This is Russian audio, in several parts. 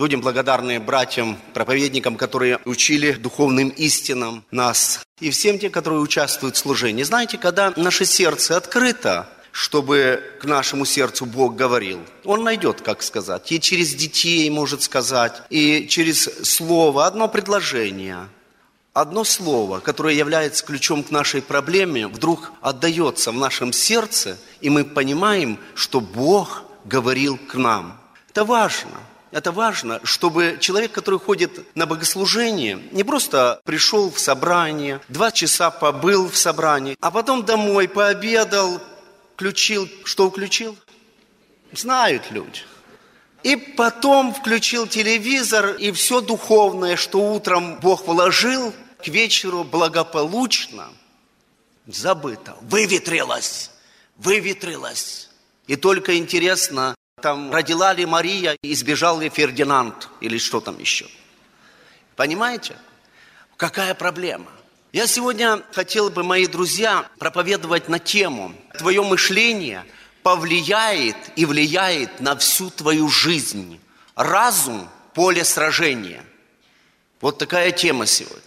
Будем благодарны братьям, проповедникам, которые учили духовным истинам нас. И всем тем, которые участвуют в служении. Знаете, когда наше сердце открыто, чтобы к нашему сердцу Бог говорил, Он найдет, как сказать. И через детей может сказать, и через слово, одно предложение, одно слово, которое является ключом к нашей проблеме, вдруг отдается в нашем сердце, и мы понимаем, что Бог говорил к нам. Это важно. Это важно, чтобы человек, который ходит на богослужение, не просто пришел в собрание, 2 часа побыл в собрании, а потом домой пообедал, включил. Что включил? Знают люди. И потом включил телевизор, и все духовное, что утром Бог вложил, к вечеру благополучно забыто. Выветрилось. И только интересно, там родила ли Мария и сбежал ли Фердинанд или что там еще. Понимаете? Какая проблема? Я сегодня хотел бы, мои друзья, проповедовать на тему «Твое мышление повлияет и влияет на всю твою жизнь. Разум – поле сражения». Вот такая тема сегодня.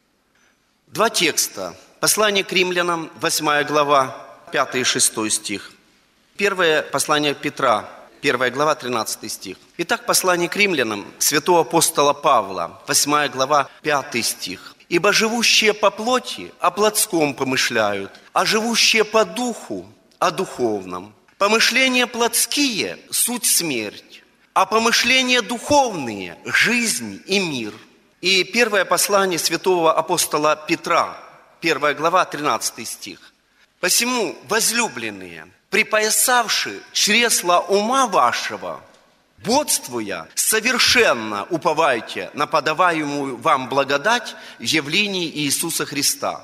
2 текста. Послание к римлянам, 8 глава, 5 и 6 стих. Первое послание Петра, 1 глава, 13 стих. Итак, послание к римлянам святого апостола Павла, 8 глава, 5 стих. «Ибо живущие по плоти о плотском помышляют, а живущие по духу о духовном. Помышления плотские – суть смерть, а помышления духовные – жизнь и мир». И первое послание святого апостола Петра, 1 глава, 13 стих. «Посему, возлюбленные, припоясавши чресла ума вашего, бодствуя, совершенно уповайте на подаваемую вам благодать в явлении Иисуса Христа».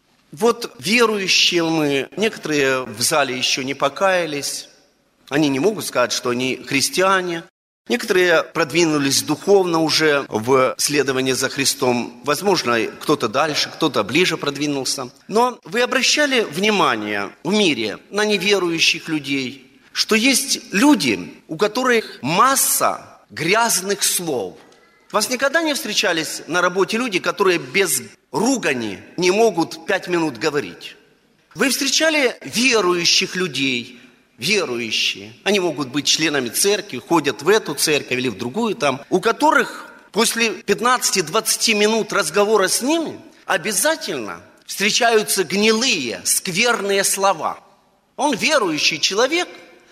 Вот верующие мы, некоторые в зале еще не покаялись, они не могут сказать, что они христиане. Некоторые продвинулись духовно уже в следовании за Христом. Возможно, кто-то дальше, кто-то ближе продвинулся. Но вы обращали внимание в мире на неверующих людей, что есть люди, у которых масса грязных слов. Вас никогда не встречались на работе люди, которые без ругани не могут 5 минут говорить? Вы встречали верующих людей? Верующие. Они могут быть членами церкви, ходят в эту церковь или в другую там, у которых после 15-20 минут разговора с ними обязательно встречаются гнилые, скверные слова. Он верующий человек,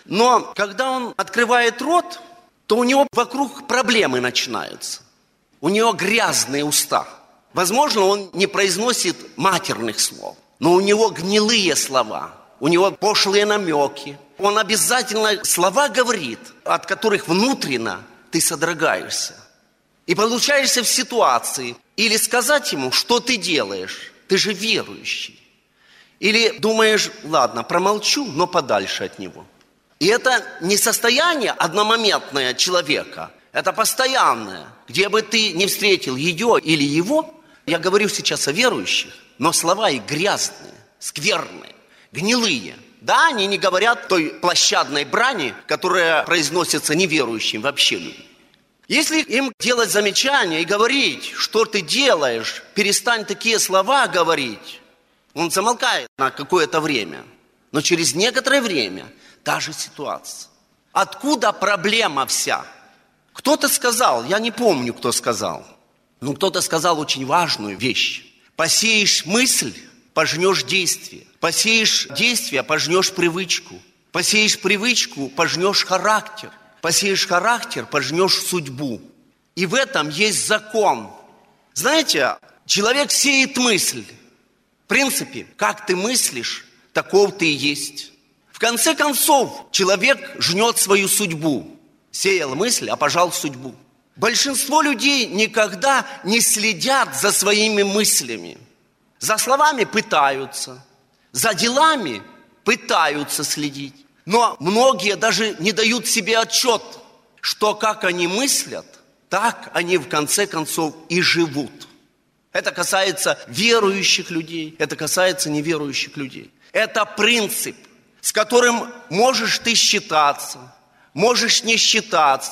но когда он открывает рот, то у него вокруг проблемы начинаются. У него грязные уста. Возможно, он не произносит матерных слов, но у него гнилые слова, у него пошлые намеки. Он обязательно слова говорит, от которых внутренно ты содрогаешься. И получаешься в ситуации, или сказать ему, что ты делаешь, ты же верующий. Или думаешь, ладно, промолчу, но подальше от него. И это не состояние одномоментное человека, это постоянное. Где бы ты ни встретил ее или его, я говорю сейчас о верующих, но слова их грязные, скверные, гнилые. Да, они не говорят той площадной брани, которая произносится неверующим вообще людям. Если им делать замечания и говорить, что ты делаешь, перестань такие слова говорить, он замолкает на какое-то время. Но через некоторое время та же ситуация. Откуда проблема вся? Кто-то сказал, я не помню, кто сказал, но кто-то сказал очень важную вещь. Посеешь мысль, пожнешь действие. Посеешь действие, пожнешь привычку. Посеешь привычку, пожнешь характер. Посеешь характер, пожнешь судьбу. И в этом есть закон. Знаете, человек сеет мысль. В принципе, как ты мыслишь, таков ты и есть. В конце концов, человек жнет свою судьбу. Сеял мысль, а пожал судьбу. Большинство людей никогда не следят за своими мыслями. За словами пытаются, за делами пытаются следить. Но многие даже не дают себе отчет, что как они мыслят, так они в конце концов и живут. Это касается верующих людей, это касается неверующих людей. Это принцип, с которым можешь ты считаться, можешь не считаться,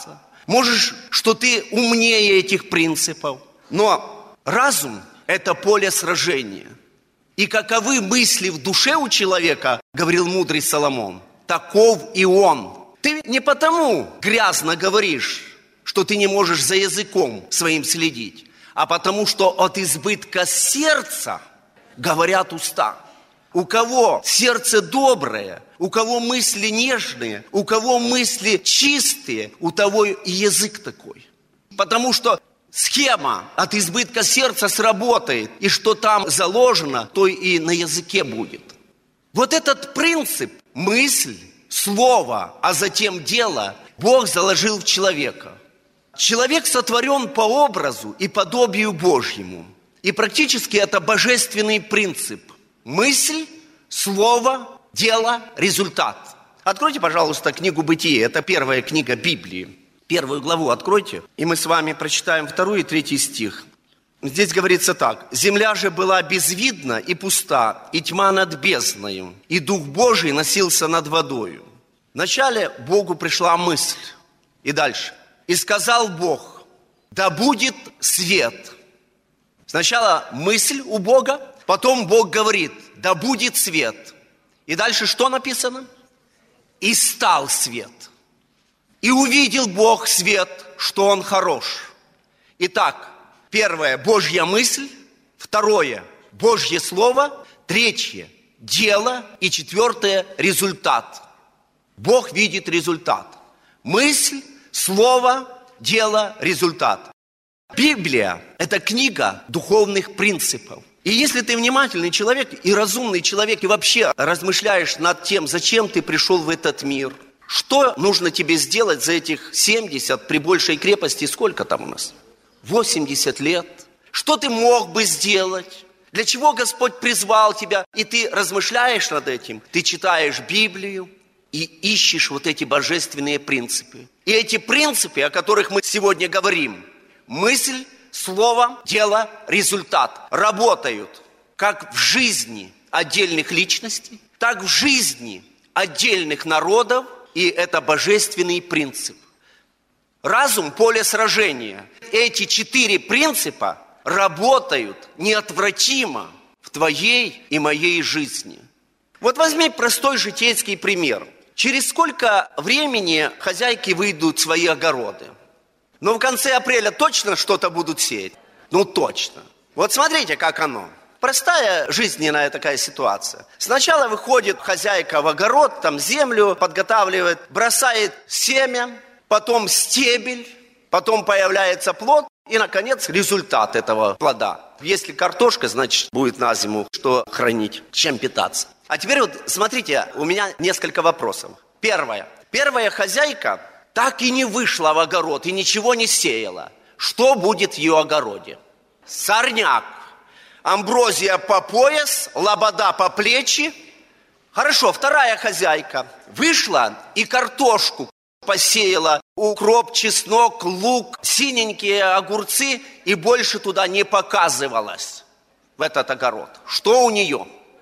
Можешь, что ты умнее этих принципов. Но разум – это поле сражения. И каковы мысли в душе у человека, говорил мудрый Соломон, таков и он. Ты не потому грязно говоришь, что ты не можешь за языком своим следить, а потому что от избытка сердца говорят уста. У кого сердце доброе, у кого мысли нежные, у кого мысли чистые, у того и язык такой. Потому что схема от избытка сердца сработает, и что там заложено, то и на языке будет. Вот этот принцип, мысль, слово, а затем дело, Бог заложил в человека. Человек сотворен по образу и подобию Божьему. И практически это божественный принцип. Мысль, слово, дело, результат. Откройте, пожалуйста, книгу «Бытие». Это первая книга Библии. 1 главу откройте, и мы с вами прочитаем 2 и 3 стих. Здесь говорится так. «Земля же была безвидна и пуста, и тьма над бездною, и Дух Божий носился над водою». Вначале Богу пришла мысль. И дальше. «И сказал Бог, да будет свет». Сначала мысль у Бога, потом Бог говорит, да будет свет. И дальше что написано? И стал свет. И увидел Бог свет, что он хорош. Итак, первое – Божья мысль, второе – Божье слово, третье – дело и четвертое – результат. Бог видит результат. Мысль, слово, дело, результат. Библия – это книга духовных принципов. И если ты внимательный человек и разумный человек, и вообще размышляешь над тем, зачем ты пришел в этот мир, что нужно тебе сделать за этих 70, при большей крепости, сколько там у нас? 80 лет. Что ты мог бы сделать? Для чего Господь призвал тебя? И ты размышляешь над этим, ты читаешь Библию и ищешь вот эти божественные принципы. И эти принципы, о которых мы сегодня говорим, мысль, слово, дело, результат, работают как в жизни отдельных личностей, так в жизни отдельных народов, и это божественный принцип. Разум – поле сражения. Эти 4 принципа работают неотвратимо в твоей и моей жизни. Вот возьми простой житейский пример. Через сколько времени хозяйки выйдут в свои огороды? Ну, в конце апреля точно что-то будут сеять? Ну, точно. Вот смотрите, как оно. Простая жизненная такая ситуация. Сначала выходит хозяйка в огород, там землю подготавливает, бросает семя, потом стебель, потом появляется плод и, наконец, результат этого плода. Если картошка, значит, будет на зиму что хранить, чем питаться. А теперь вот смотрите, у меня несколько вопросов. Первая хозяйка так и не вышла в огород и ничего не сеяла. Что будет в ее огороде? Сорняк. Амброзия по пояс, лобода по плечи. Хорошо, вторая хозяйка вышла и картошку посеяла, укроп, чеснок, лук, синенькие огурцы, и больше туда не показывалась, в этот огород. Что у нее?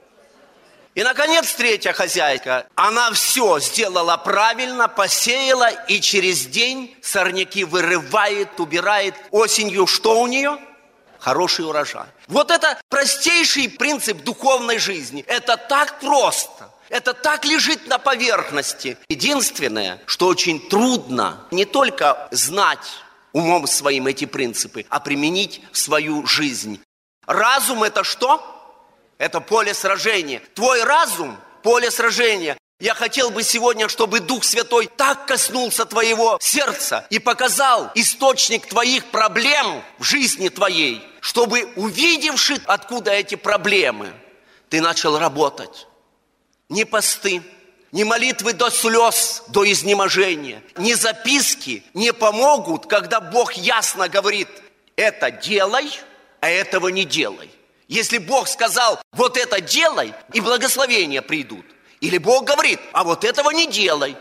И, наконец, третья хозяйка, она все сделала правильно, посеяла, и через день сорняки вырывает, убирает. Осенью что у нее? Хороший урожай. Вот это простейший принцип духовной жизни. Это так просто. Это так лежит на поверхности. Единственное, что очень трудно не только знать умом своим эти принципы, а применить в свою жизнь. Разум – это что? Это поле сражения. Твой разум – поле сражения. Я хотел бы сегодня, чтобы Дух Святой так коснулся твоего сердца и показал источник твоих проблем в жизни твоей, чтобы, увидевши, откуда эти проблемы, ты начал работать. Ни посты, ни молитвы до слез, до изнеможения, ни записки не помогут, когда Бог ясно говорит: это делай, а этого не делай. Если Бог сказал: вот это делай, и благословения придут. Или Бог говорит: а вот этого не делай,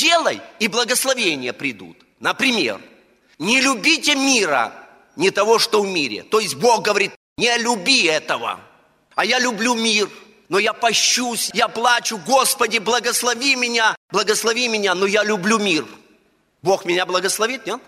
и благословения придут. Например, не любите мира, не того, что в мире. То есть Бог говорит: не люби этого, а я люблю мир. Но я пощусь, я плачу: Господи, благослови меня, но я люблю мир. Бог меня благословит, нет?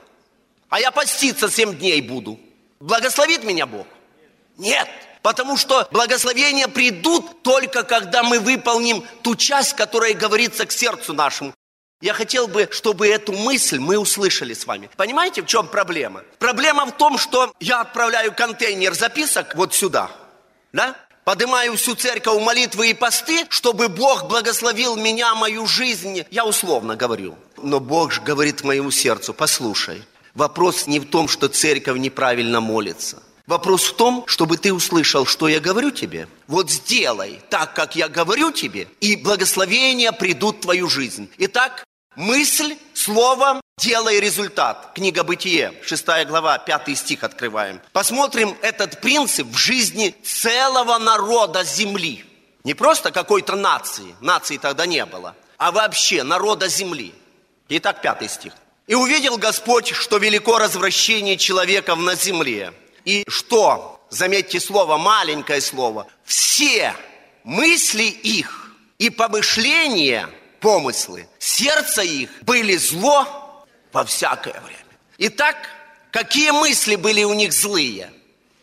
А я поститься 7 дней буду. Благословит меня Бог? Нет. Потому что благословения придут только когда мы выполним ту часть, которая говорится к сердцу нашему. Я хотел бы, чтобы эту мысль мы услышали с вами. Понимаете, в чем проблема? Проблема в том, что я отправляю контейнер записок вот сюда, да? Поднимаю всю церковь молитвы и посты, чтобы Бог благословил меня, мою жизнь. Я условно говорю. Но Бог же говорит моему сердцу: послушай, вопрос не в том, что церковь неправильно молится. Вопрос в том, чтобы ты услышал, что я говорю тебе. Вот сделай так, как я говорю тебе, и благословения придут в твою жизнь. Итак, мысль, слово, дело и результат. Книга Бытие, 6 глава, 5 стих открываем. Посмотрим этот принцип в жизни целого народа земли. Не просто какой-то нации, нации тогда не было, а вообще народа земли. Итак, 5 стих. «И увидел Господь, что велико развращение человеков на земле, и что, заметьте слово, маленькое слово, все мысли их и помышления, помыслы, сердца их были зло во всякое время». Итак, какие мысли были у них злые?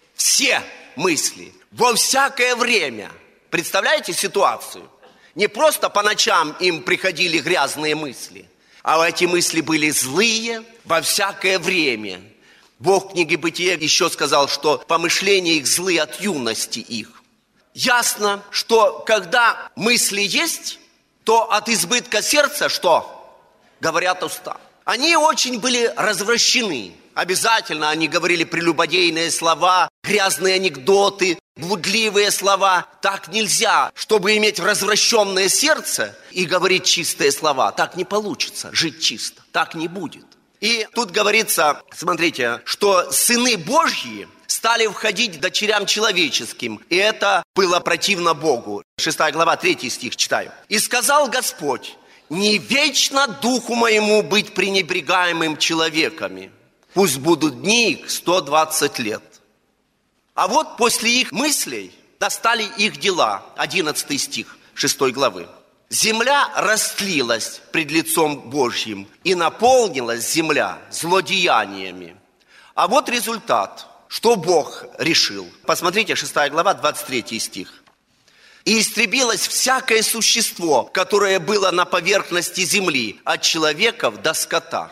Все мысли во всякое время. Представляете ситуацию? Не просто по ночам им приходили грязные мысли, а эти мысли были злые во всякое время. Бог в книге Бытия еще сказал, что помышления их злы от юности их. Ясно, что когда мысли есть, то от избытка сердца что? Говорят уста. Они очень были развращены. Обязательно они говорили прелюбодейные слова, грязные анекдоты, блудливые слова. Так нельзя. Чтобы иметь развращенное сердце и говорить чистые слова, так не получится. Жить чисто. Так не будет. И тут говорится, смотрите, что сыны Божьи стали входить к дочерям человеческим. И это было противно Богу. 6 глава, 3 стих читаю. «И сказал Господь: не вечно духу моему быть пренебрегаемым человеками. Пусть будут дни их 120 лет». А вот после их мыслей настали их дела. 11 стих 6 главы. «Земля растлилась пред лицом Божьим, и наполнилась земля злодеяниями». А вот результат, что Бог решил. Посмотрите, 6 глава, 23 стих. «И истребилось всякое существо, которое было на поверхности земли, от человеков до скота».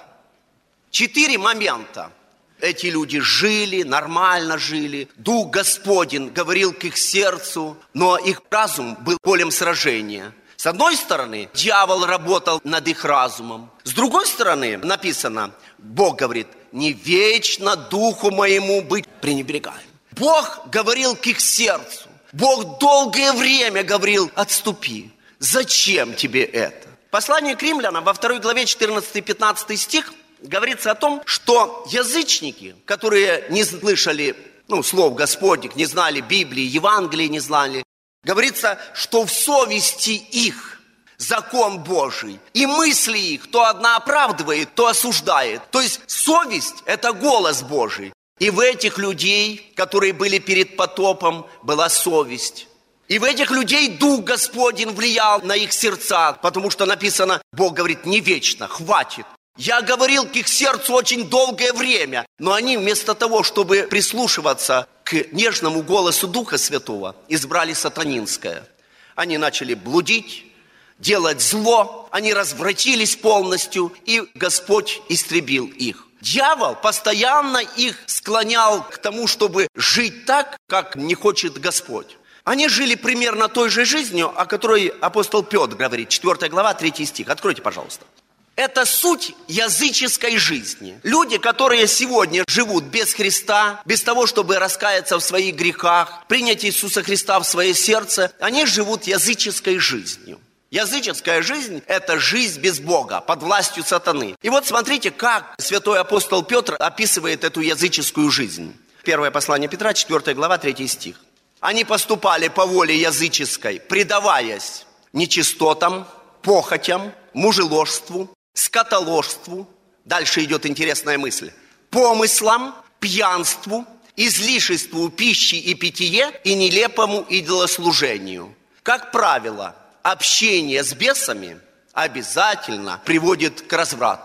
4 момента. Эти люди жили, нормально жили. Дух Господень говорил к их сердцу, но их разум был полем сражения. С одной стороны, дьявол работал над их разумом. С другой стороны, написано, Бог говорит: не вечно духу моему быть пренебрегаем. Бог говорил к их сердцу. Бог долгое время говорил: отступи. Зачем тебе это? Послание к римлянам во 2 главе 14-15 стих говорится о том, что язычники, которые не слышали слов Господних, не знали Библии, Евангелия не знали, говорится, что в совести их закон Божий, и мысли их то одна оправдывает, то осуждает. То есть совесть – это голос Божий. И в этих людей, которые были перед потопом, была совесть. И в этих людей Дух Господень влиял на их сердца, потому что написано, Бог говорит: не вечно, хватит. Я говорил к их сердцу очень долгое время, но они вместо того, чтобы прислушиваться к нежному голосу Духа Святого, избрали сатанинское. Они начали блудить, делать зло, они развратились полностью, и Господь истребил их. Дьявол постоянно их склонял к тому, чтобы жить так, как не хочет Господь. Они жили примерно той же жизнью, о которой апостол Петр говорит, 4 глава, 3 стих. Откройте, пожалуйста. Это суть языческой жизни. Люди, которые сегодня живут без Христа, без того, чтобы раскаяться в своих грехах, принять Иисуса Христа в свое сердце, они живут языческой жизнью. Языческая жизнь – это жизнь без Бога, под властью сатаны. И вот смотрите, как святой апостол Петр описывает эту языческую жизнь. Первое послание Петра, 4 глава, 3 стих. «Они поступали по воле языческой, предаваясь нечистотам, похотям, мужеложству, скотоложству». Дальше идет интересная мысль. «Помыслам, пьянству, излишеству пищи и питье и нелепому идолослужению». Как правило, общение с бесами обязательно приводит к разврату.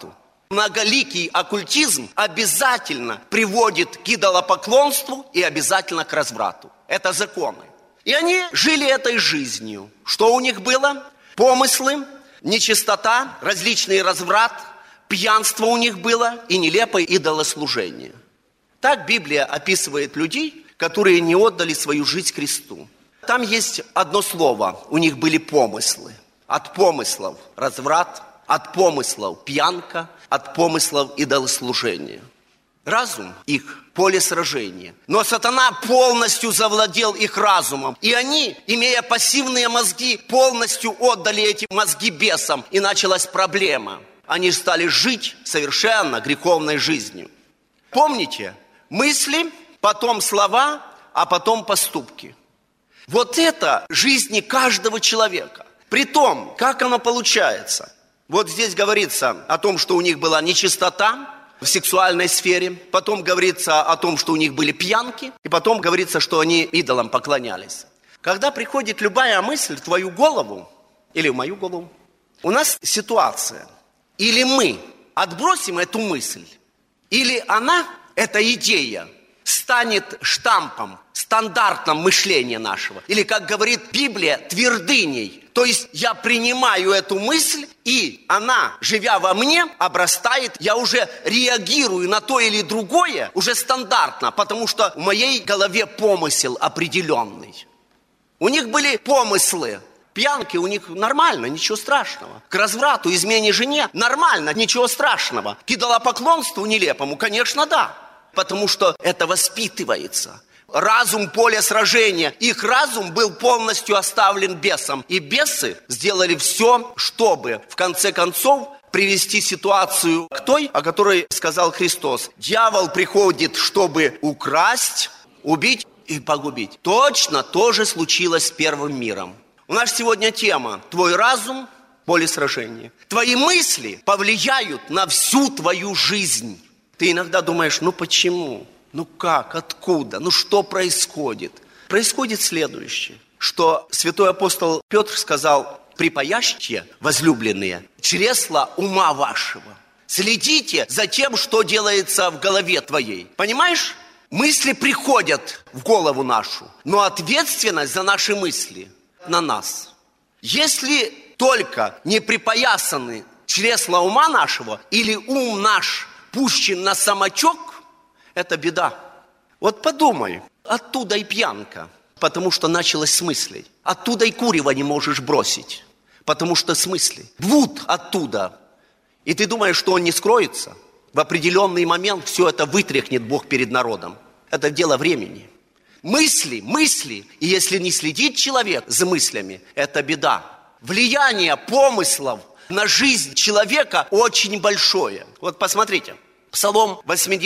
многоликий оккультизм обязательно приводит к идолопоклонству и обязательно к разврату. Это законы. И они жили этой жизнью. Что у них было? Помыслы, нечистота, различный разврат, пьянство у них было и нелепое идолослужение. Так Библия описывает людей, которые не отдали свою жизнь Христу. Там есть одно слово, у них были помыслы. От помыслов разврат, от помыслов пьянка, от помыслов идолослужения. Разум их поле сражения. Но сатана полностью завладел их разумом. И они, имея пассивные мозги, полностью отдали эти мозги бесам. И началась проблема. Они стали жить совершенно греховной жизнью. Помните? Мысли, потом слова, а потом поступки. Вот это жизни каждого человека. Притом, как оно получается? Вот здесь говорится о том, что у них была нечистота в сексуальной сфере. Потом говорится о том, что у них были пьянки. И потом говорится, что они идолам поклонялись. Когда приходит любая мысль в твою голову, или в мою голову, у нас ситуация. Или мы отбросим эту мысль, или она, эта идея, станет штампом, стандартом мышления нашего. Или, как говорит Библия, твердыней. То есть я принимаю эту мысль, и она, живя во мне, обрастает. Я уже реагирую на то или другое уже стандартно, потому что в моей голове помысел определенный. У них были помыслы. Пьянки у них нормально, ничего страшного. К разврату, измене жене нормально, ничего страшного. К идолопоклонству нелепому, конечно, да. Потому что это воспитывается. Разум – поле сражения. Их разум был полностью оставлен бесам. И бесы сделали все, чтобы, в конце концов, привести ситуацию к той, о которой сказал Христос. Дьявол приходит, чтобы украсть, убить и погубить. Точно то же случилось с первым миром. У нас сегодня тема «Твой разум – поле сражения». Твои мысли повлияют на всю твою жизнь. Ты иногда думаешь, ну почему? Ну как? Откуда? Ну что происходит? Происходит следующее, что святой апостол Петр сказал: «Припаящие, возлюбленные, чресла ума вашего». Следите за тем, что делается в голове твоей. Понимаешь? Мысли приходят в голову нашу, но ответственность за наши мысли на нас. Если только не припоясаны чресла ума нашего или ум наш пущен на самотек, это беда. Вот подумай, оттуда и пьянка, потому что началось с мыслей. Оттуда и курево не можешь бросить, потому что с мыслей. Блуд оттуда. И ты думаешь, что он не скроется? В определенный момент все это вытряхнет Бог перед народом. Это дело времени. Мысли. И если не следит человек за мыслями, это беда. Влияние помыслов на жизнь человека очень большое. Вот посмотрите. Псалом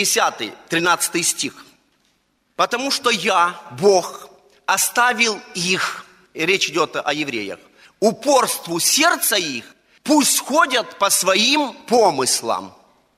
80, 13 стих. «Потому что я, Бог, оставил их», и речь идет о евреях, «упорству сердца их, пусть ходят по своим помыслам».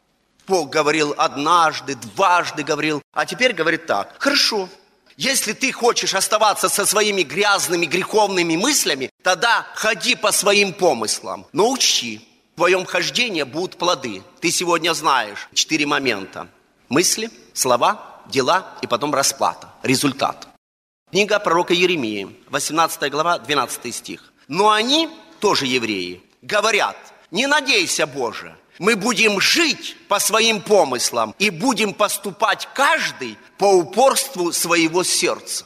Бог говорил однажды, дважды говорил, а теперь говорит так: хорошо, если ты хочешь оставаться со своими грязными, греховными мыслями, тогда ходи по своим помыслам, но учти, в твоем хождении будут плоды. Ты сегодня знаешь 4 момента. Мысли, слова, дела и потом расплата. Результат. Книга пророка Иеремии, 18 глава, 12 стих. «Но они, тоже евреи, говорят: не надейся, Боже, мы будем жить по своим помыслам и будем поступать каждый по упорству своего сердца».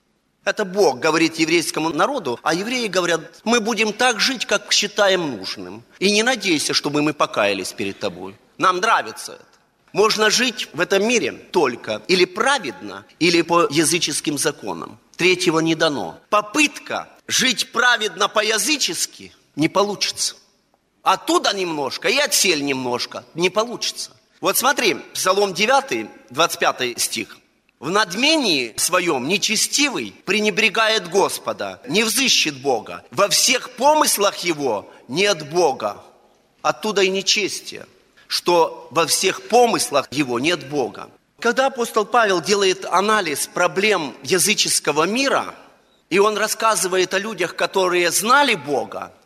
Это Бог говорит еврейскому народу, а евреи говорят: мы будем так жить, как считаем нужным. И не надейся, чтобы мы покаялись перед тобой. Нам нравится это. Можно жить в этом мире только или праведно, или по языческим законам. Третьего не дано. Попытка жить праведно по-язычески не получится. Оттуда немножко и отсель немножко не получится. Вот смотри, Псалом 9, 25 стих. «В надмении своем нечестивый пренебрегает Господа, не взыщет Бога. Во всех помыслах его нет Бога». Оттуда и нечестие, что во всех помыслах его нет Бога. Когда апостол Павел делает анализ проблем языческого мира, и он рассказывает о людях, которые знали Бога,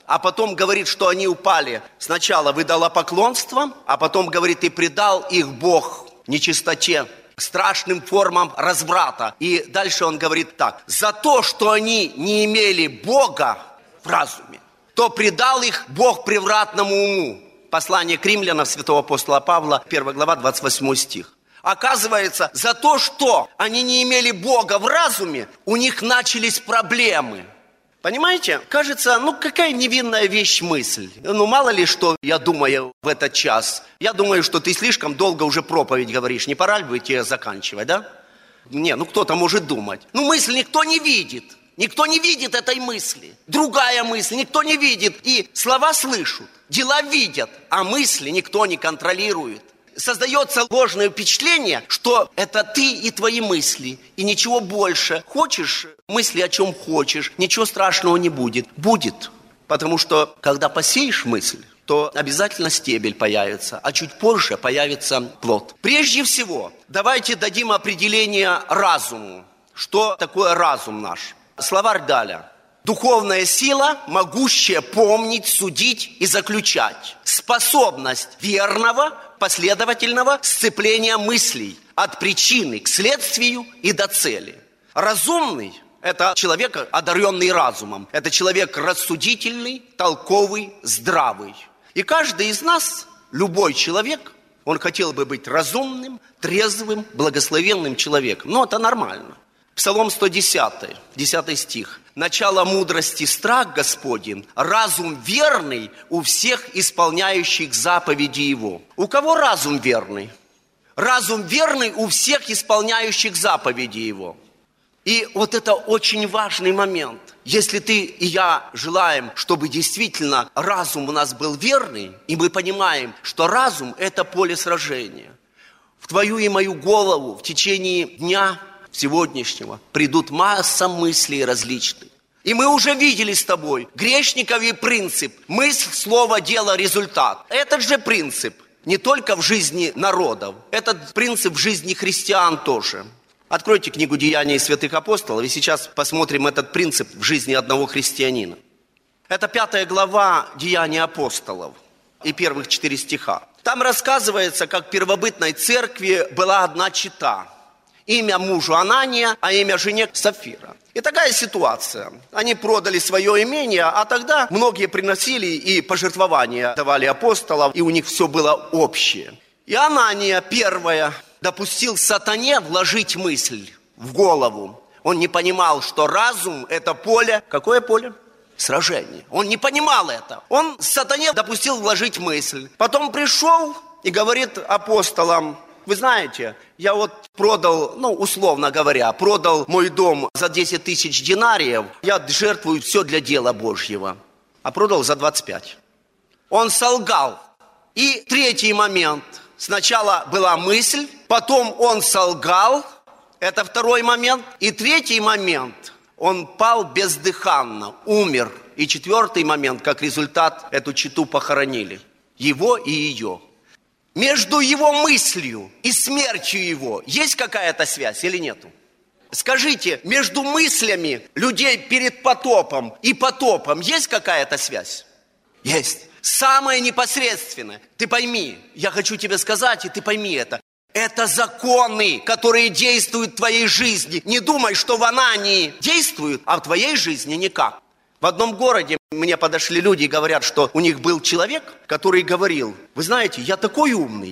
а потом говорит, что они упали сначала в идолопоклонство, а потом, говорит, и предал их Бог нечистоте, страшным формам разврата. И дальше он говорит так: за то, что они не имели Бога в разуме, то предал их Бог превратному уму. Послание к римлянам святого апостола Павла, 1 глава, 28 стих. Оказывается, за то, что они не имели Бога в разуме, у них начались проблемы. Понимаете? Кажется, какая невинная вещь мысль. Мало ли, что я думаю в этот час. Я думаю, что ты слишком долго уже проповедь говоришь. Не пора ли бы тебе заканчивать, да? Не, кто-то может думать. Мысль никто не видит. Никто не видит этой мысли. Другая мысль никто не видит. И слова слышат, дела видят, а мысли никто не контролирует. Создается ложное впечатление, что это ты и твои мысли, и ничего больше. Хочешь, мысли о чем хочешь, ничего страшного не будет. Будет, потому что, когда посеешь мысль, то обязательно стебель появится, а чуть позже появится плод. Прежде всего, давайте дадим определение разуму. Что такое разум наш? Словарь Даля. Духовная сила, могущая помнить, судить и заключать. Способность верного, последовательного сцепления мыслей от причины к следствию и до цели. Разумный – это человек, одаренный разумом. Это человек рассудительный, толковый, здравый. И каждый из нас, любой человек, он хотел бы быть разумным, трезвым, благословенным человеком. Это нормально. Псалом 110, 10 стих. «Начало мудрости страх Господень, разум верный у всех исполняющих заповеди Его». У кого разум верный? Разум верный у всех исполняющих заповеди Его. И это очень важный момент. Если ты и я желаем, чтобы действительно разум у нас был верный, и мы понимаем, что разум – это поле сражения. В твою и мою голову в течение дня сегодняшнего придут масса мыслей различных. И мы уже видели с тобой грешниковый принцип: мысль, слово, дело, результат. Этот же принцип не только в жизни народов, этот принцип в жизни христиан тоже. Откройте книгу «Деяния святых апостолов», и сейчас посмотрим этот принцип в жизни одного христианина. Это 5 глава «Деяния апостолов» и первых 4 стиха. Там рассказывается, как в первобытной церкви была одна чета. Имя мужу Анания, а имя жене Сапфира. И такая ситуация. Они продали свое имение, а тогда многие приносили и пожертвования давали апостолам, и у них все было общее. И Анания, первое, допустил сатане вложить мысль в голову. Он не понимал, что разум – это поле. Какое поле? Сражение. Он не понимал это. Он сатане допустил вложить мысль. Потом пришел и говорит апостолам: вы знаете, я продал, условно говоря, продал мой дом за 10 тысяч динариев, я жертвую все для дела Божьего. А продал за 25. Он солгал. И третий момент. Сначала была мысль, потом он солгал. Это второй момент. И третий момент. Он пал бездыханно, умер. И четвертый момент, как результат, эту чету похоронили. Его и ее. Между его мыслью и смертью его есть какая-то связь или нету? Скажите, между мыслями людей перед потопом и потопом есть какая-то связь? Есть. Самое непосредственное. Ты пойми, я хочу тебе сказать, и ты пойми это. Это законы, которые действуют в твоей жизни. Не думай, что в Анании действуют, а в твоей жизни никак. В одном городе мне подошли люди и говорят, что у них был человек, который говорил: вы знаете, я такой умный,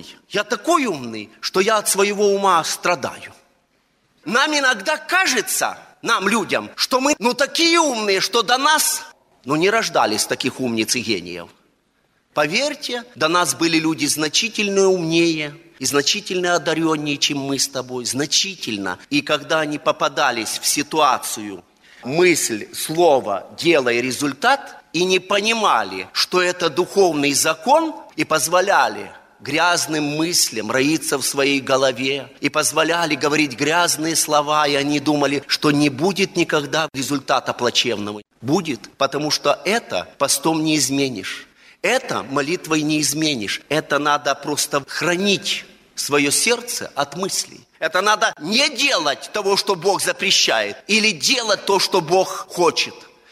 что я от своего ума страдаю. Нам иногда кажется, нам, людям, что мы такие умные, что до нас не рождались таких умниц и гениев. Поверьте, до нас были люди значительно умнее и значительно одареннее, чем мы с тобой, значительно. И когда они попадались в ситуацию мысль, слово, дело и результат, и не понимали, что это духовный закон, и позволяли грязным мыслям роиться в своей голове, и позволяли говорить грязные слова, и они думали, что не будет никогда результата плачевного. Будет, потому что это постом не изменишь. Это молитвой не изменишь. Это надо просто хранить свое сердце от мыслей. Это надо не делать того, что Бог запрещает, или делать то, что Бог хочет.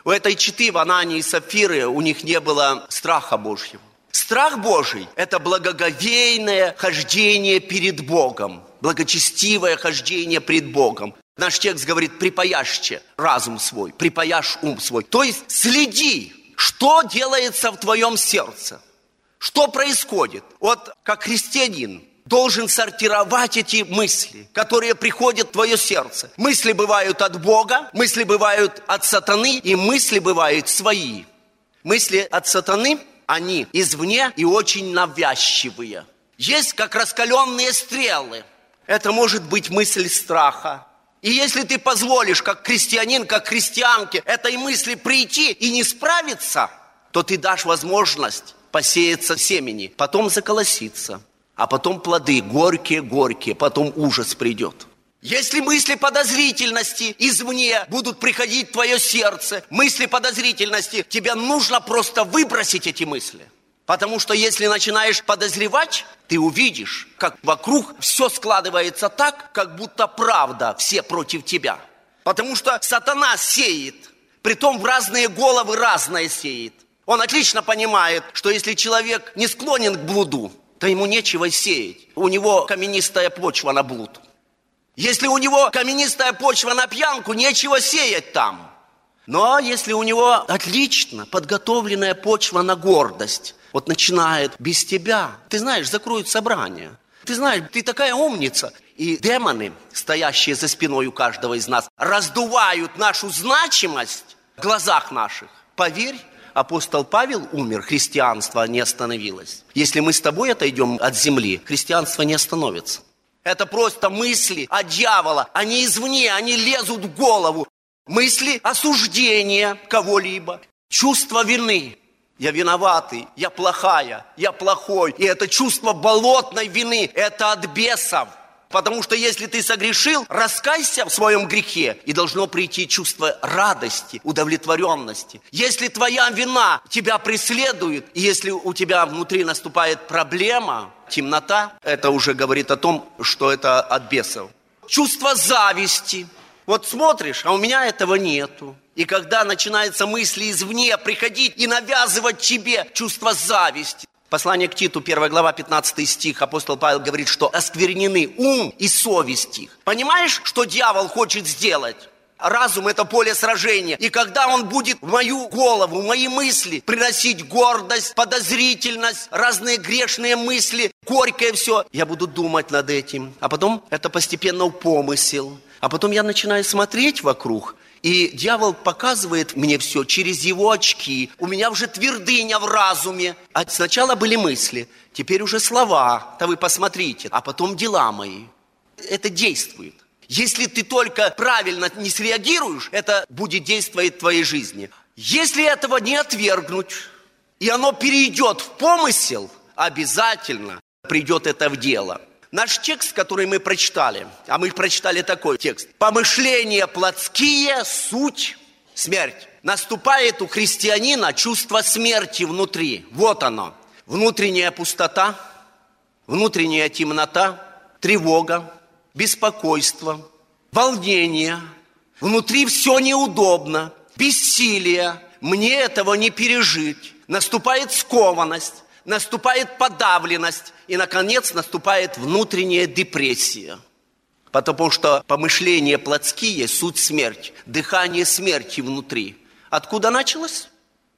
У этой четы в Анании и Сапфиры у них не было страха Божьего. Страх Божий – это благоговейное хождение перед Богом, благочестивое хождение пред Богом. Наш текст говорит: припаяшьте разум свой, припаяшь ум свой. То есть следи, что делается в твоем сердце, что происходит. Вот как христианин должен сортировать эти мысли, которые приходят в твое сердце. Мысли бывают от Бога, мысли бывают от сатаны, и мысли бывают свои. Мысли от сатаны, они извне и очень навязчивые. Есть как раскаленные стрелы. Это может быть мысль страха. И если ты позволишь, как христианин, как христианке, этой мысли прийти и не справиться, то ты дашь возможность посеяться семени, потом заколоситься. А потом плоды горькие-горькие, потом ужас придет. Если мысли подозрительности извне будут приходить в твое сердце, мысли подозрительности, тебе нужно просто выбросить эти мысли. Потому что если начинаешь подозревать, ты увидишь, как вокруг все складывается так, как будто правда все против тебя. Потому что сатана сеет, притом в разные головы разное сеет. Он отлично понимает, что если человек не склонен к блуду, то ему нечего сеять. У него каменистая почва на блуд. Если у него каменистая почва на пьянку, нечего сеять там. Но если у него отлично подготовленная почва на гордость, вот начинает без тебя, ты знаешь, закроют собрание. Ты знаешь, ты такая умница. И демоны, стоящие за спиной у каждого из нас, раздувают нашу значимость в глазах наших. Поверь, апостол Павел умер, христианство не остановилось. Если мы с тобой отойдем от земли, христианство не остановится. Это просто мысли от дьявола. Они извне, они лезут в голову. Мысли осуждения кого-либо. Чувство вины. Я виноватый, я плохая, я плохой. И это чувство болотной вины, это от бесов. Потому что если ты согрешил, раскайся в своем грехе, и должно прийти чувство радости, удовлетворенности. Если твоя вина тебя преследует, и если у тебя внутри наступает проблема, темнота, это уже говорит о том, что это от бесов. Чувство зависти. Вот смотришь, а у меня этого нету. И когда начинаются мысли извне приходить и навязывать тебе чувство зависти. Послание к Титу, 1 глава, 15 стих, апостол Павел говорит, что осквернены ум и совесть их. Понимаешь, что дьявол хочет сделать? Разум – это поле сражения. И когда он будет в мою голову, в мои мысли приносить гордость, подозрительность, разные грешные мысли, горькое все, я буду думать над этим. А потом это постепенно помысел. А потом я начинаю смотреть вокруг, и дьявол показывает мне все через его очки. У меня уже твердыня в разуме. А сначала были мысли, теперь уже слова. Да вы посмотрите. А потом дела мои. Это действует. Если ты только правильно не среагируешь, это будет действовать в твоей жизни. Если этого не отвергнуть, и оно перейдет в помысел, обязательно придет это в дело. Наш текст, который мы прочитали, а мы прочитали такой текст. Помышления плотские, суть смерть. Наступает у христианина чувство смерти внутри. Вот оно. Внутренняя пустота, внутренняя темнота, тревога, беспокойство, волнение. Внутри все неудобно, бессилие. Мне этого не пережить. Наступает скованность. Наступает подавленность, и, наконец, наступает внутренняя депрессия. Потому что помышления плотские – суть смерть, дыхание смерти внутри. Откуда началось?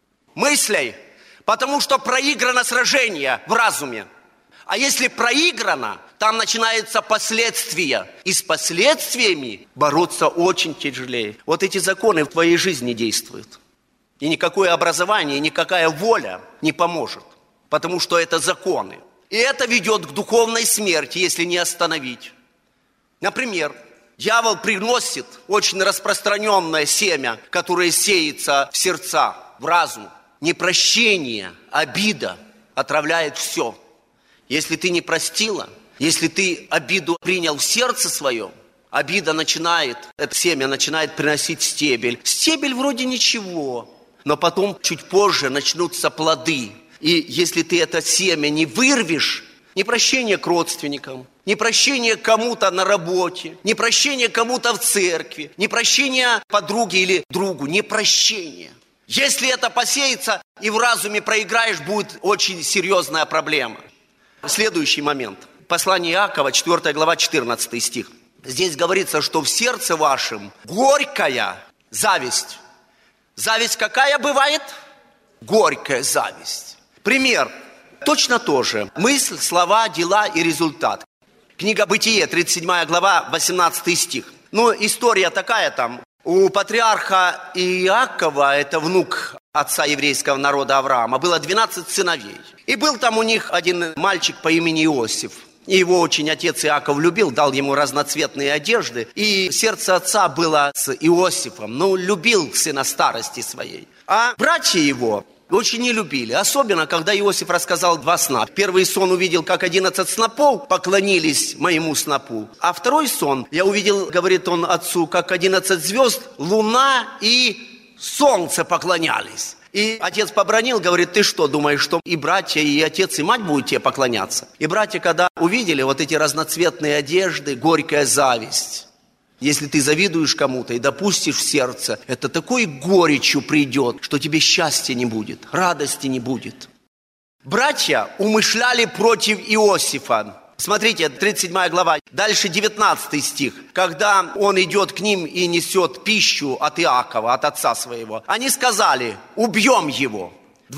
Мыслей. Потому что проиграно сражение в разуме. А если проиграно, там начинаются последствия. И с последствиями бороться очень тяжелее. Вот эти законы в твоей жизни действуют. И никакое образование, никакая воля не поможет. Потому что это законы. И это ведет к духовной смерти, если не остановить. Например, дьявол приносит очень распространенное семя, которое сеется в сердца, в разум. Непрощение, обида отравляет все. Если ты не простила, если ты обиду принял в сердце своем, обида начинает, это семя начинает приносить стебель. Стебель вроде ничего, но потом чуть позже начнутся плоды. И если ты это семя не вырвешь, непрощение к родственникам, не прощение кому-то на работе, не прощение кому-то в церкви, не прощение подруге или другу, не прощение. Если это посеется и в разуме проиграешь, будет очень серьезная проблема. Следующий момент. Послание Иакова, 4 глава, 14 стих. Здесь говорится, что в сердце вашем горькая зависть. Зависть какая бывает? Горькая зависть. Пример. Точно то же. Мысль, слова, дела и результат. Книга Бытие, 37 глава, 18 стих. История такая там. У патриарха Иакова, это внук отца еврейского народа Авраама, было 12 сыновей. И был там у них один мальчик по имени Иосиф. И его очень отец Иаков любил, дал ему разноцветные одежды. И сердце отца было с Иосифом, любил сына старости своей. А братья его очень не любили, особенно, когда Иосиф рассказал 2 сна. Первый сон увидел, как 11 снопов поклонились моему снопу. А второй сон я увидел, говорит он отцу, как 11 звезд, луна и солнце поклонялись. И отец побранил, говорит, ты что, думаешь, что и братья, и отец, и мать будут тебе поклоняться? И братья, когда увидели вот эти разноцветные одежды, горькая зависть. Если ты завидуешь кому-то и допустишь в сердце, это такой горечью придет, что тебе счастья не будет, радости не будет. Братья умышляли против Иосифа. Смотрите, 37 глава, дальше 19 стих. Когда он идет к ним и несет пищу от Иакова, от отца своего, они сказали, убьем его.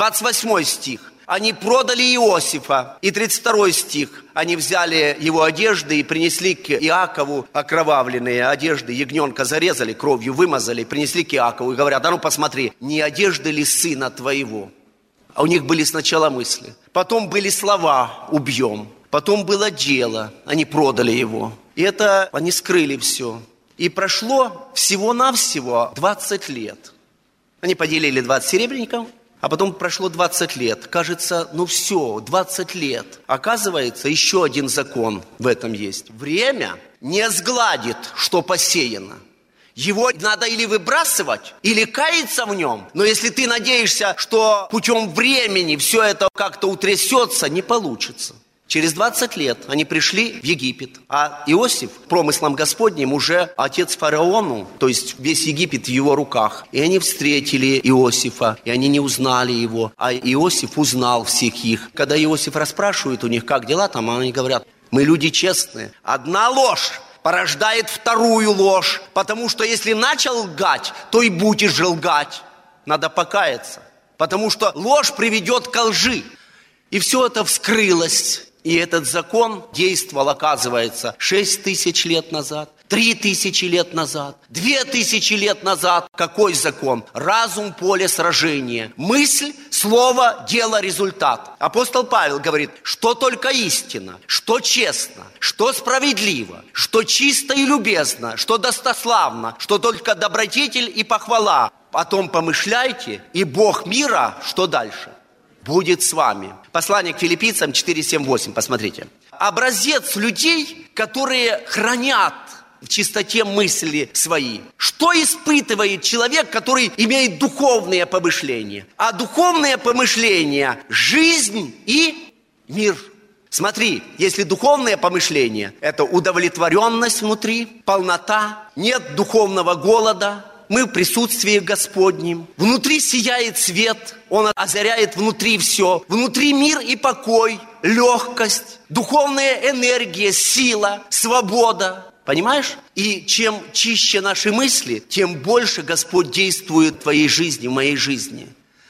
28 стих. Они продали Иосифа. И 32 стих. Они взяли его одежды и принесли к Иакову окровавленные одежды. Ягненка зарезали, кровью вымазали, принесли к Иакову. И говорят, посмотри, не одежды ли сына твоего? А у них были сначала мысли. Потом были слова «убьем». Потом было дело, они продали его. И это они скрыли все. И прошло всего-навсего 20 лет. Они поделили 20 серебряников, а потом прошло 20 лет. Кажется, все, 20 лет. Оказывается, еще один закон в этом есть. Время не сгладит, что посеяно. Его надо или выбрасывать, или каяться в нем. Но если ты надеешься, что путем времени все это как-то утрясется, не получится. Через 20 лет они пришли в Египет, а Иосиф, промыслом Господним, уже отец фараону, то есть весь Египет в его руках. И они встретили Иосифа, и они не узнали его, а Иосиф узнал всех их. Когда Иосиф расспрашивает у них, как дела там, они говорят, мы люди честные. Одна ложь порождает вторую ложь, потому что если начал лгать, то и будешь же лгать. Надо покаяться, потому что ложь приведет ко лжи. И все это вскрылось. И этот закон действовал, оказывается, 6000 лет назад, 3000 лет назад, 2000 лет назад. Какой закон? Разум, поле сражения. Мысль, слово, дело, результат. Апостол Павел говорит, что только истинно, что честно, что справедливо, что чисто и любезно, что достославно, что только добродетель и похвала. О том помышляйте, и Бог мира, что дальше? Будет с вами. Послание к Филиппийцам 4, 7, 8, посмотрите. Образец людей, которые хранят в чистоте мысли свои. Что испытывает человек, который имеет духовные помышления? А духовные помышления – жизнь и мир. Смотри, если духовное помышление – это удовлетворенность внутри, полнота, нет духовного голода, мы в присутствии Господнем. Внутри сияет свет, Он озаряет внутри все. Внутри мир и покой, легкость, духовная энергия, сила, свобода. Понимаешь? И чем чище наши мысли, тем больше Господь действует в твоей жизни, в моей жизни.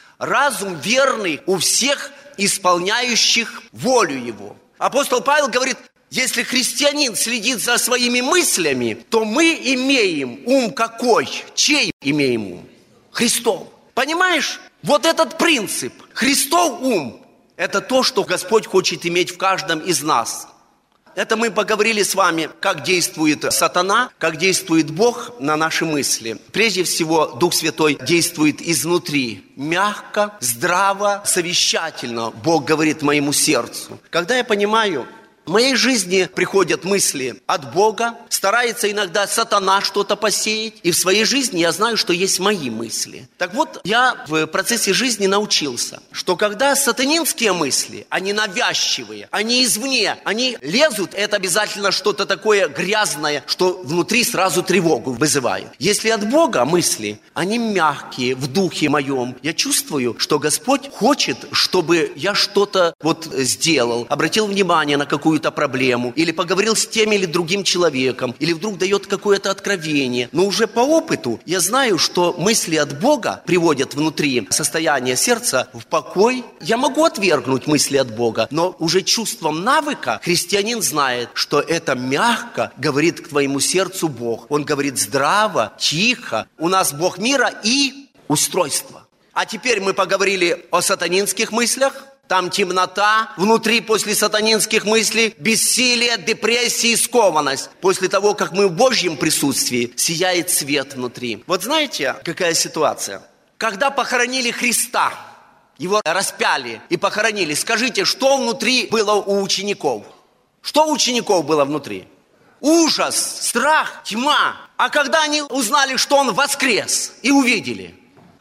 Разум верный у всех исполняющих волю Его. Апостол Павел говорит, если христианин следит за своими мыслями, то мы имеем ум какой? Чей имеем ум? Христов. Понимаешь? Вот этот принцип. Христов ум – это то, что Господь хочет иметь в каждом из нас. Это мы поговорили с вами, как действует сатана, как действует Бог на наши мысли. Прежде всего, Дух Святой действует изнутри. Мягко, здраво, совещательно Бог говорит моему сердцу. Когда я понимаю, В моей жизни приходят мысли от Бога, старается иногда сатана что-то посеять, и в своей жизни я знаю, что есть мои мысли. Так вот, я в процессе жизни научился, что когда сатанинские мысли, они навязчивые, они извне, они лезут, это обязательно что-то такое грязное, что внутри сразу тревогу вызывает. Если от Бога мысли, они мягкие в духе моем, я чувствую, что Господь хочет, чтобы я что-то сделал, обратил внимание на какую-то проблему, или поговорил с тем или другим человеком, или вдруг дает какое-то откровение. Но уже по опыту я знаю, что мысли от Бога приводят внутри состояние сердца в покой. Я могу отвергнуть мысли от Бога, но уже чувством навыка христианин знает, что это мягко говорит к твоему сердцу Бог. Он говорит здраво, тихо. У нас Бог мира и устройства. А теперь мы поговорили о сатанинских мыслях. Там темнота, внутри после сатанинских мыслей, бессилие, депрессия и скованность. После того, как мы в Божьем присутствии, сияет свет внутри. Вот знаете, какая ситуация? Когда похоронили Христа, его распяли и похоронили, скажите, что внутри было у учеников? Что у учеников было внутри? Ужас, страх, тьма. А когда они узнали, что он воскрес и увидели,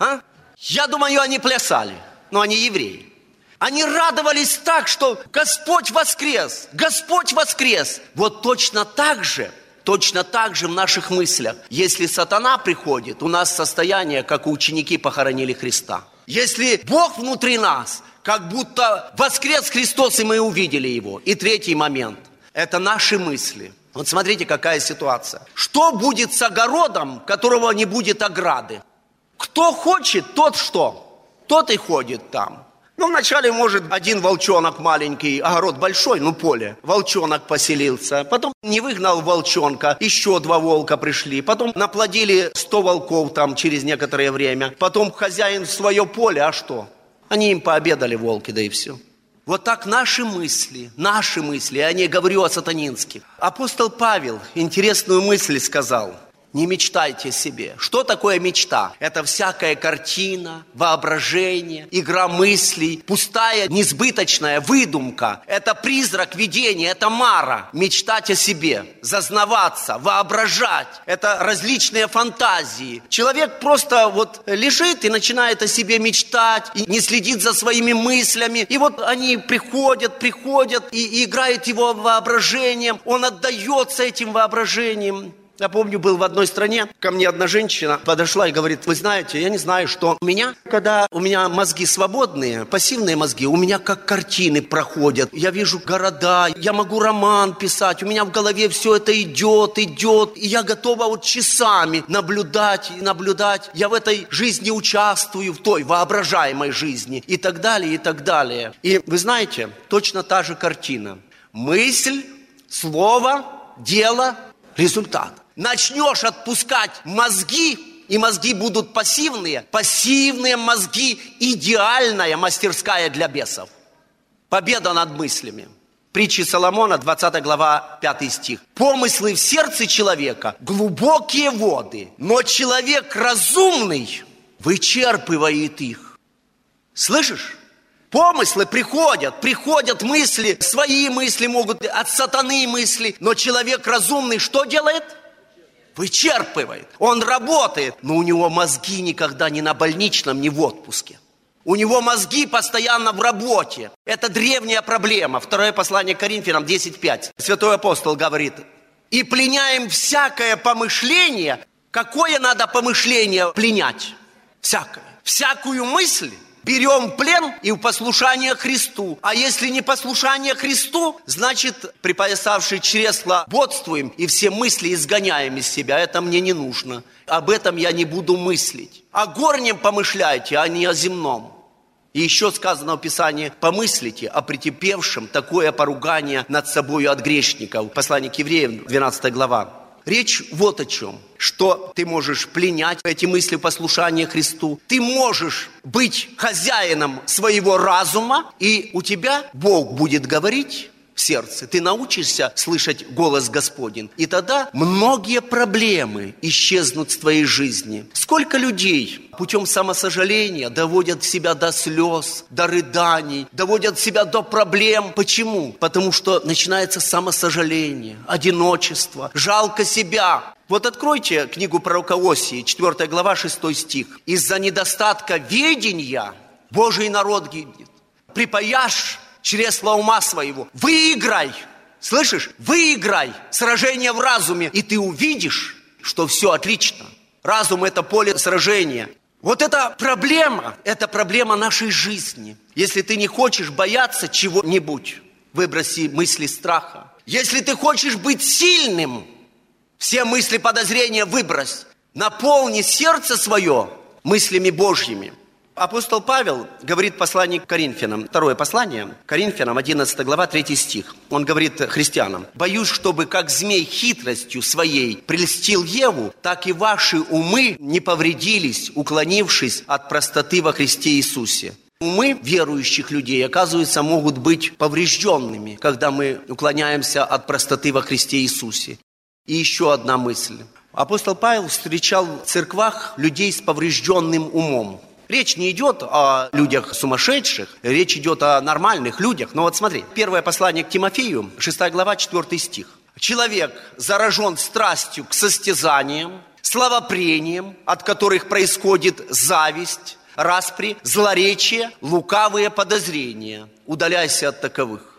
я думаю, они плясали, но они евреи. Они радовались так, что Господь воскрес, Господь воскрес. Вот точно так же в наших мыслях. Если сатана приходит, у нас состояние, как ученики похоронили Христа. Если Бог внутри нас, как будто воскрес Христос, и мы увидели Его. И третий момент – это наши мысли. Вот смотрите, какая ситуация. Что будет с огородом, которого не будет ограды? Кто хочет, тот что? Тот и ходит там. Вначале, может, один волчонок маленький, огород большой, поле. Волчонок поселился. Потом не выгнал волчонка, еще 2 волка пришли. Потом наплодили 100 волков там через некоторое время. Потом хозяин в свое поле, а что? Они им пообедали, волки, да и все. Вот так наши мысли, я не говорю о сатанинских. Апостол Павел интересную мысль сказал. Не мечтайте себе. Что такое мечта? Это всякая картина, воображение, игра мыслей, пустая, несбыточная выдумка. Это призрак, видение, это мара. Мечтать о себе, зазнаваться, воображать. Это различные фантазии. Человек просто лежит и начинает о себе мечтать, и не следит за своими мыслями. И они приходят и играют его воображением. Он отдается этим воображением. Я помню, был в одной стране, ко мне одна женщина подошла и говорит: вы знаете, я не знаю, что когда у меня мозги свободные, пассивные мозги, у меня как картины проходят. Я вижу города, я могу роман писать, у меня в голове все это идет, и я готова часами наблюдать. Я в этой жизни участвую, в той воображаемой жизни, и так далее, и так далее. И вы знаете, точно та же картина. Мысль, слово, дело, результат. Начнешь отпускать мозги, и мозги будут пассивные. Пассивные мозги – идеальная мастерская для бесов. Победа над мыслями. Притчи Соломона, 20 глава, 5 стих. «Помыслы в сердце человека – глубокие воды, но человек разумный вычерпывает их». Слышишь? Помыслы приходят мысли, свои мысли могут, от сатаны мысли, но человек разумный что делает? Вычерпывает. Он работает, но у него мозги никогда не на больничном, не в отпуске. У него мозги постоянно в работе. Это древняя проблема. Второе послание к Коринфянам 10:5. Святой апостол говорит: «И пленяем всякое помышление». Какое надо помышление пленять? Всякое. Всякую мысль берем в плен и в послушание Христу. А если не послушание Христу, значит, припоясавший чресла бодствуем и все мысли изгоняем из себя. Это мне не нужно. Об этом я не буду мыслить. О горнем помышляйте, а не о земном. И еще сказано в Писании: помыслите о претерпевшем такое поругание над собою от грешников. Послание к евреям, 12 глава. Речь вот о чем, что ты можешь пленять эти мысли послушания Христу. Ты можешь быть хозяином своего разума, и у тебя Бог будет говорить в сердце, ты научишься слышать голос Господень, и тогда многие проблемы исчезнут с твоей жизни. Сколько людей путем самосожаления доводят себя до слез, до рыданий, доводят себя до проблем. Почему? Потому что начинается самосожаление, одиночество, жалко себя. Вот откройте книгу пророка Осии, 4 глава, 6 стих. «Из-за недостатка ведения Божий народ гибнет. Припаяшь чресла ума своего, выиграй, слышишь, выиграй сражение в разуме, и ты увидишь, что все отлично». Разум – это поле сражения. Вот это проблема нашей жизни. Если ты не хочешь бояться чего-нибудь, выброси мысли страха. Если ты хочешь быть сильным, все мысли подозрения выбрось. Наполни сердце свое мыслями Божьими. Апостол Павел говорит в послании к Коринфянам, второе послание, Коринфянам, 11 глава, 3 стих. Он говорит христианам: «Боюсь, чтобы как змей хитростью своей прельстил Еву, так и ваши умы не повредились, уклонившись от простоты во Христе Иисусе». Умы верующих людей, оказывается, могут быть поврежденными, когда мы уклоняемся от простоты во Христе Иисусе. И еще одна мысль. Апостол Павел встречал в церквах людей с поврежденным умом. Речь не идет о людях сумасшедших, речь идет о нормальных людях. Но вот смотри, первое послание к Тимофею, 6 глава, 4 стих. «Человек заражен страстью к состязаниям, словопрениям, от которых происходит зависть, распри, злоречие, лукавые подозрения. Удаляйся от таковых».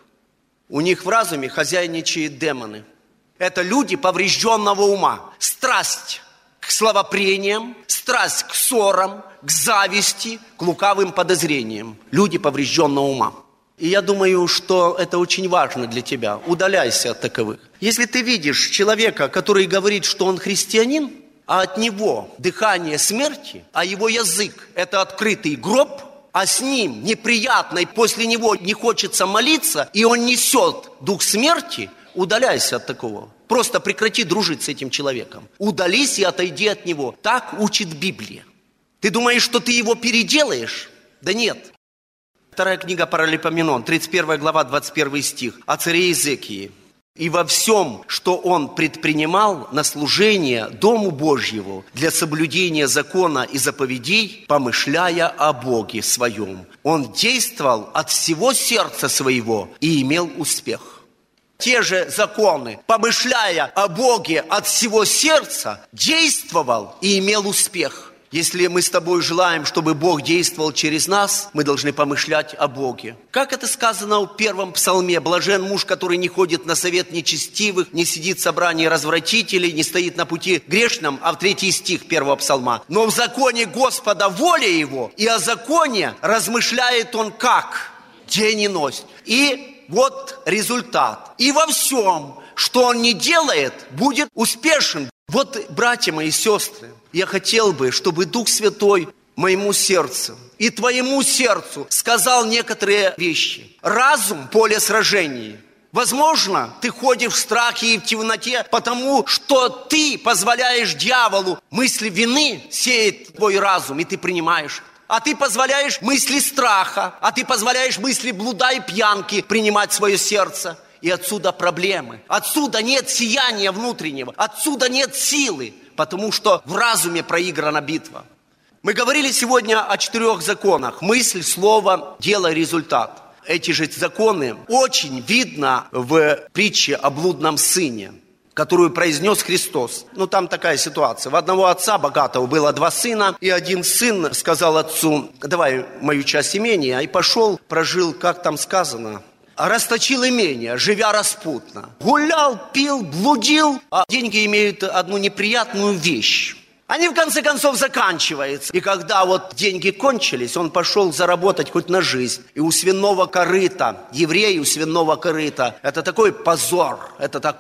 У них в разуме хозяйничают демоны. Это люди поврежденного ума. Страсть к словопрениям, страсть к ссорам, к зависти, к лукавым подозрениям. Люди поврежденного ума. И я думаю, что это очень важно для тебя. Удаляйся от таковых. Если ты видишь человека, который говорит, что он христианин, а от него дыхание смерти, а его язык – это открытый гроб, а с ним неприятно, и после него не хочется молиться, и он несет дух смерти, удаляйся от такого. Просто прекрати дружить с этим человеком. Удались и отойди от него. Так учит Библия. Ты думаешь, что ты его переделаешь? Да нет. Вторая книга Паралипоменон, 31 глава, 21 стих. О царе Иезекии. «И во всем, что он предпринимал на служение Дому Божьему для соблюдения закона и заповедей, помышляя о Боге своем, он действовал от всего сердца своего и имел успех». Те же законы, помышляя о Боге от всего сердца, действовал и имел успех. Если мы с тобой желаем, чтобы Бог действовал через нас, мы должны помышлять о Боге. Как это сказано в первом псалме: «Блажен муж, который не ходит на совет нечестивых, не сидит в собрании развратителей, не стоит на пути грешном», а в 3 стих первого псалма: «Но в законе Господа воля его, и о законе размышляет он как? День и ночь». И вот результат. И во всем, что он не делает, будет успешен. Вот, братья мои и сестры, я хотел бы, чтобы Дух Святой моему сердцу и твоему сердцу сказал некоторые вещи. Разум – поле сражений. Возможно, ты ходишь в страхе и в темноте, потому что ты позволяешь дьяволу мысли вины сеять твой разум, и ты принимаешь. А ты позволяешь мысли страха, а ты позволяешь мысли блуда и пьянки принимать свое сердце. И отсюда проблемы. Отсюда нет сияния внутреннего. Отсюда нет силы, потому что в разуме проиграна битва. Мы говорили сегодня о 4 законах. Мысль, слово, дело, результат. Эти же законы очень видно в притче о блудном сыне, которую произнес Христос. Там такая ситуация. У одного отца богатого было 2 сына, и один сын сказал отцу: «Давай мою часть имения», и пошел, прожил, как там сказано, расточил имение, живя распутно. Гулял, пил, блудил, а деньги имеют одну неприятную вещь. Они в конце концов заканчиваются. И когда вот деньги кончились, он пошел заработать хоть на жизнь. И у свиного корыта, евреи у свиного корыта, это такой позор,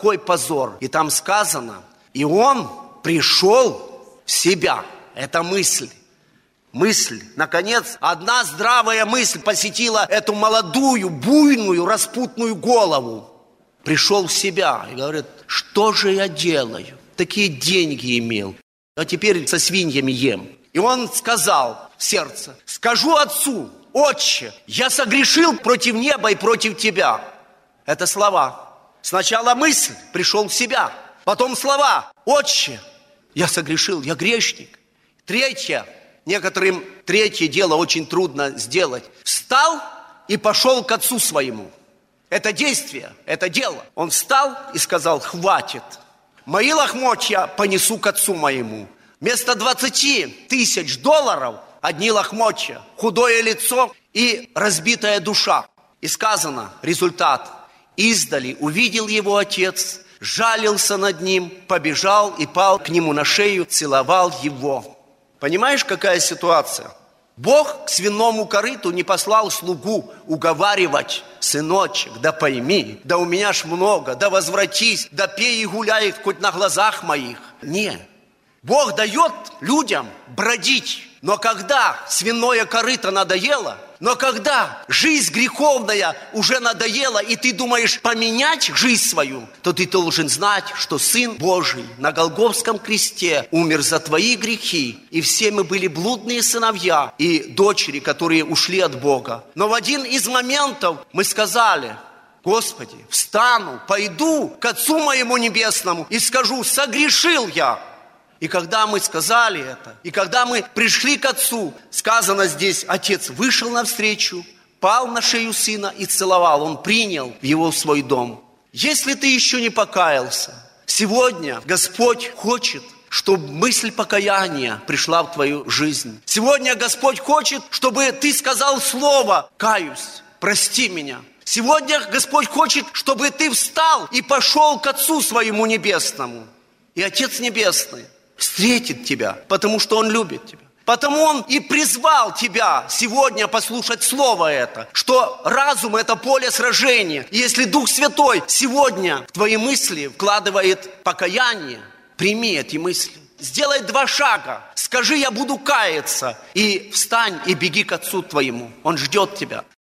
И там сказано: и он пришел в себя. Это мысль. Наконец, одна здравая мысль посетила эту молодую, буйную, распутную голову. Пришел в себя и говорит: что же я делаю? Такие деньги имел, а теперь со свиньями ем. И он сказал в сердце: скажу отцу: отче, я согрешил против неба и против тебя. Это слова. Сначала мысль, пришел в себя. Потом слова. Отче, я согрешил, я грешник. Третье дело очень трудно сделать. Встал и пошел к отцу своему. Это действие, это дело. Он встал и сказал: хватит. Мои лохмотья понесу к отцу моему. Вместо 20 тысяч долларов одни лохмотья, худое лицо и разбитая душа. И сказано, результат. Издали увидел его отец, жалился над ним, побежал и пал к нему на шею, целовал его. Понимаешь, какая ситуация? Бог к свиному корыту не послал слугу уговаривать: сыночек, да пойми, да у меня ж много, да возвратись, да пей и гуляй хоть на глазах моих. Нет. Бог дает людям бродить, но когда свиное корыто надоело, но когда жизнь греховная уже надоела, и ты думаешь поменять жизнь свою, то ты должен знать, что Сын Божий на Голгофском кресте умер за твои грехи. И все мы были блудные сыновья и дочери, которые ушли от Бога. Но в один из моментов мы сказали: Господи, встану, пойду к Отцу моему Небесному и скажу: согрешил я. И когда мы сказали это, и когда мы пришли к Отцу, сказано здесь, Отец вышел навстречу, пал на шею Сына и целовал. Он принял его в свой дом. Если ты еще не покаялся, сегодня Господь хочет, чтобы мысль покаяния пришла в твою жизнь. Сегодня Господь хочет, чтобы ты сказал слово: каюсь, прости меня. Сегодня Господь хочет, чтобы ты встал и пошел к Отцу своему Небесному. И Отец Небесный встретит тебя, потому что Он любит тебя. Потому Он и призвал тебя сегодня послушать слово это, что разум – это поле сражения. И если Дух Святой сегодня в твои мысли вкладывает покаяние, прими эти мысли. Сделай 2 шага, скажи: я буду каяться, и встань и беги к Отцу твоему. Он ждет тебя.